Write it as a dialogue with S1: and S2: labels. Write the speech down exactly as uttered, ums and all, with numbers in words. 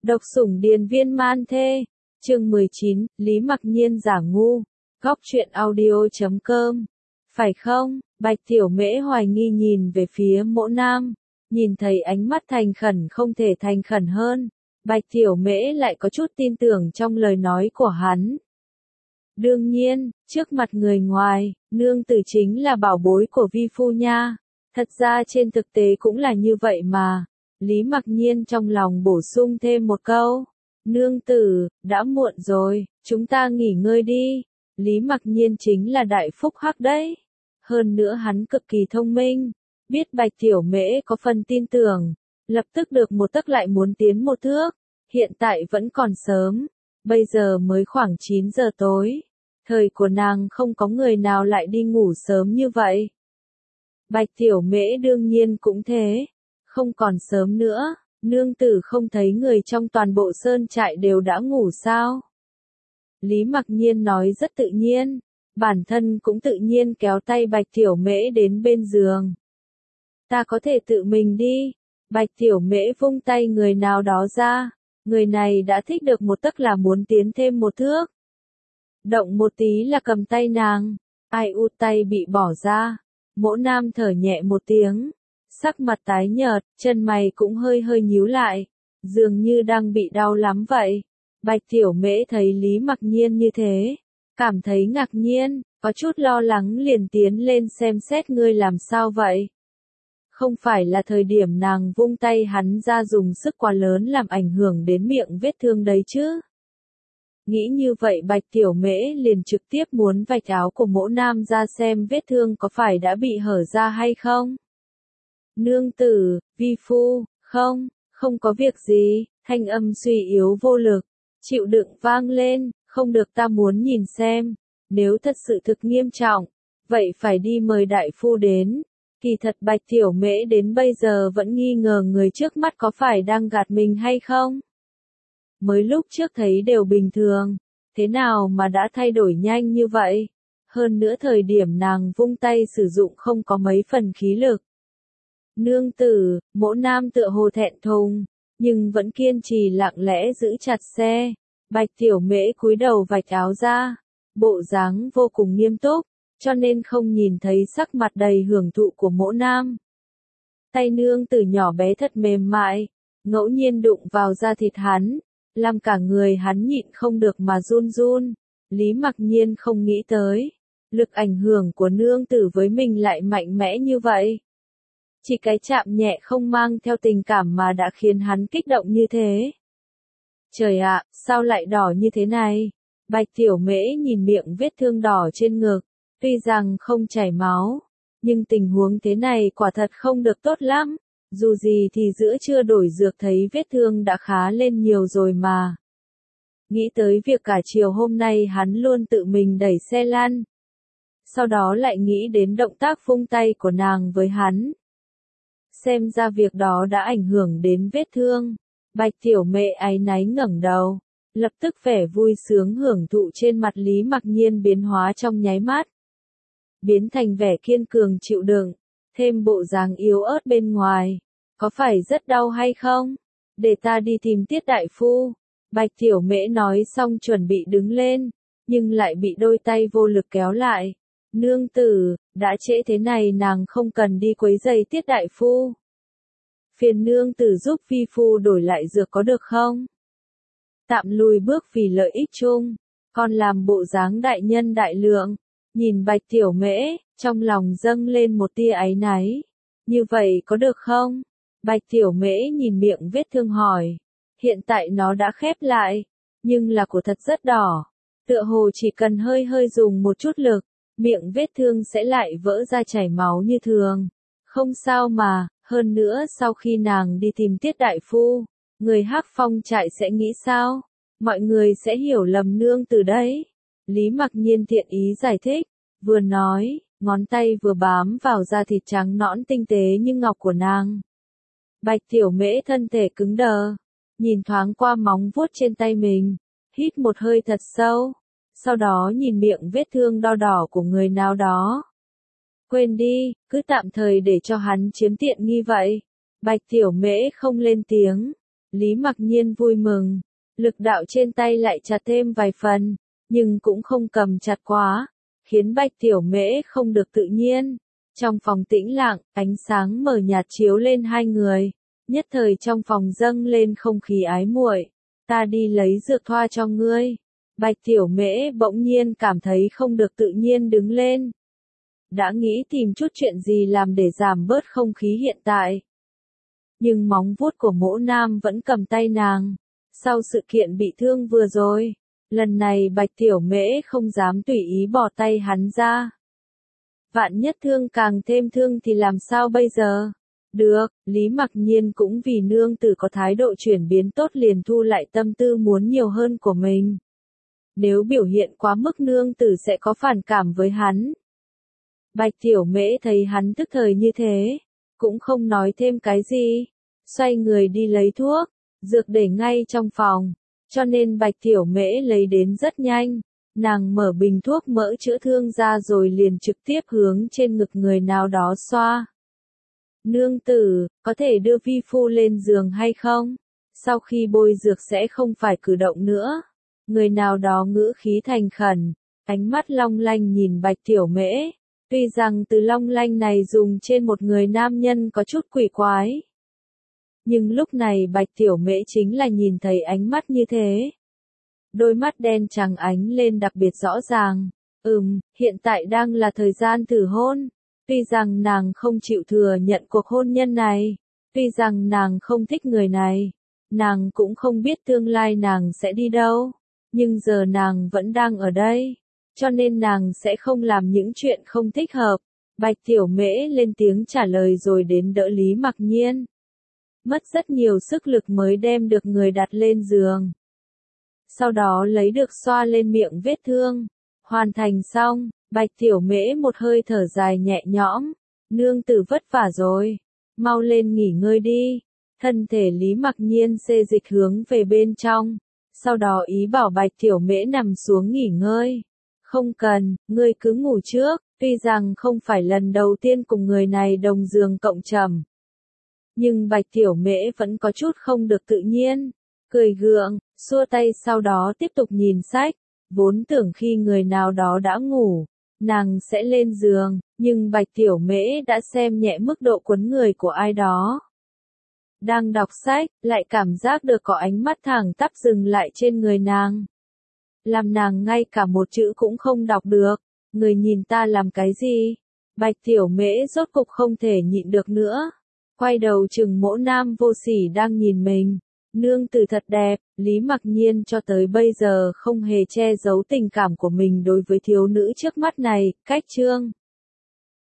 S1: Độc sủng điền viên man thê. Chương mười chín, Lý Mặc Nhiên giả ngu. Góc truyện audio chấm com. Phải không? Bạch Tiểu Mễ hoài nghi nhìn về phía Mỗ Nam, nhìn thấy ánh mắt thành khẩn không thể thành khẩn hơn, Bạch Tiểu Mễ lại có chút tin tưởng trong lời nói của hắn. Đương nhiên, trước mặt người ngoài, nương tử chính là bảo bối của vi phu nha. Thật ra trên thực tế cũng là như vậy mà. Lý Mặc Nhiên trong lòng bổ sung thêm một câu. Nương tử, đã muộn rồi, chúng ta nghỉ ngơi đi. Lý Mặc Nhiên chính là đại phúc hắc đấy. Hơn nữa hắn cực kỳ thông minh. Biết Bạch Tiểu Mễ có phần tin tưởng. Lập tức được một tấc lại muốn tiến một thước. Hiện tại vẫn còn sớm. Bây giờ mới khoảng chín giờ tối. Thời của nàng không có người nào lại đi ngủ sớm như vậy. Bạch Tiểu Mễ đương nhiên cũng thế. Không còn sớm nữa, nương tử không thấy người trong toàn bộ sơn trại đều đã ngủ sao? Lý Mặc Nhiên nói rất tự nhiên, bản thân cũng tự nhiên kéo tay Bạch Tiểu Mễ đến bên giường. Ta có thể tự mình đi. Bạch Tiểu Mễ vung tay người nào đó ra, người này đã thích được một tấc là muốn tiến thêm một thước. Động một tí là cầm tay nàng, ai u tay bị bỏ ra, Mỗ Nam thở nhẹ một tiếng. Sắc mặt tái nhợt, chân mày cũng hơi hơi nhíu lại, dường như đang bị đau lắm vậy. Bạch Tiểu Mễ thấy Lý Mặc Nhiên như thế, cảm thấy ngạc nhiên, có chút lo lắng liền tiến lên xem xét ngươi làm sao vậy. Không phải là thời điểm nàng vung tay hắn ra dùng sức quá lớn làm ảnh hưởng đến miệng vết thương đấy chứ. Nghĩ như vậy Bạch Tiểu Mễ liền trực tiếp muốn vạch áo của Mỗ Nam ra xem vết thương có phải đã bị hở ra hay không. Nương tử, vi phu, không, không có việc gì, thanh âm suy yếu vô lực, chịu đựng vang lên, không được ta muốn nhìn xem, nếu thật sự thực nghiêm trọng, vậy phải đi mời đại phu đến. Kỳ thật Bạch Tiểu Mễ đến bây giờ vẫn nghi ngờ người trước mắt có phải đang gạt mình hay không. Mới lúc trước thấy đều bình thường, thế nào mà đã thay đổi nhanh như vậy, hơn nữa thời điểm nàng vung tay sử dụng không có mấy phần khí lực. Nương tử, Mỗ Nam tựa hồ thẹn thùng, nhưng vẫn kiên trì lặng lẽ giữ chặt xe. Bạch Tiểu Mễ cúi đầu vạch áo ra, bộ dáng vô cùng nghiêm túc, cho nên không nhìn thấy sắc mặt đầy hưởng thụ của Mỗ Nam. Tay nương tử nhỏ bé thật mềm mại, ngẫu nhiên đụng vào da thịt hắn, làm cả người hắn nhịn không được mà run run. Lý Mặc Nhiên không nghĩ tới, lực ảnh hưởng của nương tử với mình lại mạnh mẽ như vậy. Chỉ cái chạm nhẹ không mang theo tình cảm mà đã khiến hắn kích động như thế. Trời ạ, sao lại đỏ như thế này? Bạch Tiểu Mễ nhìn miệng vết thương đỏ trên ngực, tuy rằng không chảy máu, nhưng tình huống thế này quả thật không được tốt lắm. Dù gì thì giữa trưa đổi dược thấy vết thương đã khá lên nhiều rồi mà. Nghĩ tới việc cả chiều hôm nay hắn luôn tự mình đẩy xe lăn. Sau đó lại nghĩ đến động tác vung tay của nàng với hắn. Xem ra việc đó đã ảnh hưởng đến vết thương. Bạch Tiểu Mễ áy náy ngẩng đầu, lập tức vẻ vui sướng hưởng thụ trên mặt Lý Mặc Nhiên biến hóa trong nháy mắt. Biến thành vẻ kiên cường chịu đựng, thêm bộ dáng yếu ớt bên ngoài. Có phải rất đau hay không? Để ta đi tìm Tiết đại phu. Bạch Tiểu Mễ nói xong chuẩn bị đứng lên, nhưng lại bị đôi tay vô lực kéo lại. Nương tử, đã trễ thế này nàng không cần đi quấy rầy Tiết đại phu. Phiền nương tử giúp vi phu đổi lại dược có được không? Tạm lùi bước vì lợi ích chung, còn làm bộ dáng đại nhân đại lượng. Nhìn Bạch Tiểu Mễ, trong lòng dâng lên một tia áy náy. Như vậy có được không? Bạch Tiểu Mễ nhìn miệng vết thương hỏi. Hiện tại nó đã khép lại, nhưng là của thật rất đỏ. Tựa hồ chỉ cần hơi hơi dùng một chút lực, miệng vết thương sẽ lại vỡ ra chảy máu như thường. Không sao mà, hơn nữa sau khi nàng đi tìm Tiết đại phu, người Hắc Phong trại sẽ nghĩ sao? Mọi người sẽ hiểu lầm nương từ đấy. Lý Mặc Nhiên thiện ý giải thích, vừa nói, ngón tay vừa bám vào da thịt trắng nõn tinh tế như ngọc của nàng. Bạch Tiểu Mễ thân thể cứng đờ, nhìn thoáng qua móng vuốt trên tay mình, hít một hơi thật sâu, sau đó nhìn miệng vết thương đo đỏ của người nào đó. Quên đi, cứ tạm thời để cho hắn chiếm tiện nghi vậy. Bạch Tiểu Mễ không lên tiếng, Lý Mặc Nhiên vui mừng, lực đạo trên tay lại chặt thêm vài phần, nhưng cũng không cầm chặt quá, khiến Bạch Tiểu Mễ không được tự nhiên. Trong phòng tĩnh lặng, ánh sáng mờ nhạt chiếu lên hai người, nhất thời trong phòng dâng lên không khí ái muội. Ta đi lấy dược thoa cho ngươi. Bạch Tiểu Mễ bỗng nhiên cảm thấy không được tự nhiên đứng lên. Đã nghĩ tìm chút chuyện gì làm để giảm bớt không khí hiện tại. Nhưng móng vuốt của Mỗ Nam vẫn cầm tay nàng. Sau sự kiện bị thương vừa rồi, lần này Bạch Tiểu Mễ không dám tùy ý bỏ tay hắn ra. Vạn nhất thương càng thêm thương thì làm sao bây giờ? Được, Lý Mặc Nhiên cũng vì nương tử có thái độ chuyển biến tốt liền thu lại tâm tư muốn nhiều hơn của mình. Nếu biểu hiện quá mức nương tử sẽ có phản cảm với hắn. Bạch Tiểu Mễ thấy hắn tức thời như thế, cũng không nói thêm cái gì, xoay người đi lấy thuốc, dược để ngay trong phòng, cho nên Bạch Tiểu Mễ lấy đến rất nhanh. Nàng mở bình thuốc mỡ chữa thương ra rồi liền trực tiếp hướng trên ngực người nào đó xoa. Nương tử, có thể đưa vi phu lên giường hay không? Sau khi bôi dược sẽ không phải cử động nữa. Người nào đó ngữ khí thành khẩn, ánh mắt long lanh nhìn Bạch Tiểu Mễ. Tuy rằng từ long lanh này dùng trên một người nam nhân có chút quỷ quái. Nhưng lúc này Bạch Tiểu Mễ chính là nhìn thấy ánh mắt như thế. Đôi mắt đen trắng ánh lên đặc biệt rõ ràng. Ừm, hiện tại đang là thời gian thử hôn. Tuy rằng nàng không chịu thừa nhận cuộc hôn nhân này. Tuy rằng nàng không thích người này. Nàng cũng không biết tương lai nàng sẽ đi đâu. Nhưng giờ nàng vẫn đang ở đây. Cho nên nàng sẽ không làm những chuyện không thích hợp. Bạch Tiểu Mễ lên tiếng trả lời rồi đến đỡ Lý Mặc Nhiên. Mất rất nhiều sức lực mới đem được người đặt lên giường. Sau đó lấy được xoa lên miệng vết thương. Hoàn thành xong, Bạch Tiểu Mễ một hơi thở dài nhẹ nhõm. Nương tử vất vả rồi. Mau lên nghỉ ngơi đi. Thân thể Lý Mặc Nhiên xê dịch hướng về bên trong. Sau đó ý bảo Bạch Tiểu Mễ nằm xuống nghỉ ngơi. Không cần, ngươi cứ ngủ trước. Tuy rằng không phải lần đầu tiên cùng người này đồng giường cộng trầm. Nhưng Bạch Tiểu Mễ vẫn có chút không được tự nhiên. Cười gượng, xua tay sau đó tiếp tục nhìn sách. Vốn tưởng khi người nào đó đã ngủ, nàng sẽ lên giường, nhưng Bạch Tiểu Mễ đã xem nhẹ mức độ quấn người của ai đó. Đang đọc sách, lại cảm giác được có ánh mắt thẳng tắp dừng lại trên người nàng. Làm nàng ngay cả một chữ cũng không đọc được. Người nhìn ta làm cái gì? Bạch Tiểu Mễ rốt cục không thể nhịn được nữa. Quay đầu chừng Mỗ Nam vô sỉ đang nhìn mình. Nương tử thật đẹp, Lý Mặc Nhiên cho tới bây giờ không hề che giấu tình cảm của mình đối với thiếu nữ trước mắt này. Cách chương